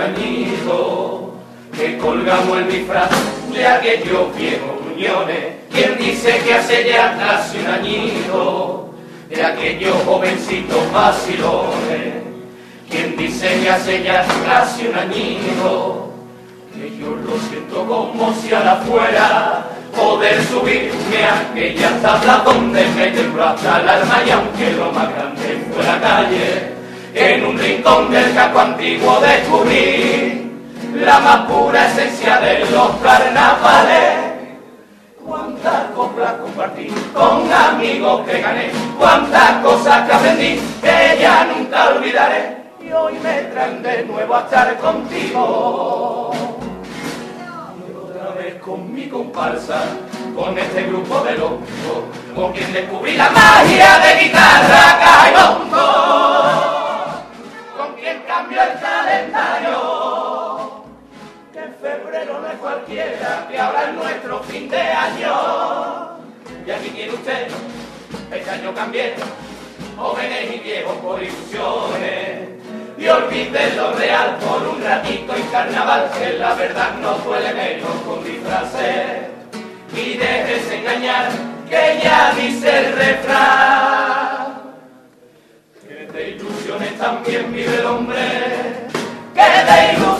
añito, que colgamos el disfraz de aquellos viejos gruñones. Quien dice que hace ya casi un añito, de aquellos jovencitos vacilones. Quien dice que hace ya casi un añito, que yo lo siento como si a la fuera poder subirme a aquella tabla donde me tembló hasta el alma, y aunque lo más grande fue la calle, en un rincón del casco antiguo descubrí la más pura esencia de los carnavales. Cuántas coplas compartí con amigos que gané, cuántas cosas que aprendí que ya nunca olvidaré, y hoy me traen de nuevo a estar contigo. Y otra vez con mi comparsa, con este grupo de locos, con quien descubrí la magia de guitarra, caja y bombo, con quien cambió el calendario, que en febrero no es cualquiera, que ahora es nuestro fin de año. Y aquí tiene usted, este año cambié, jóvenes y viejos por ilusiones, y olviden lo real por un ratito en carnaval, que la verdad no duele menos con disfraces, y déjese engañar, que ya dice el refrán, que de ilusiones también vive el hombre, que de ilusiones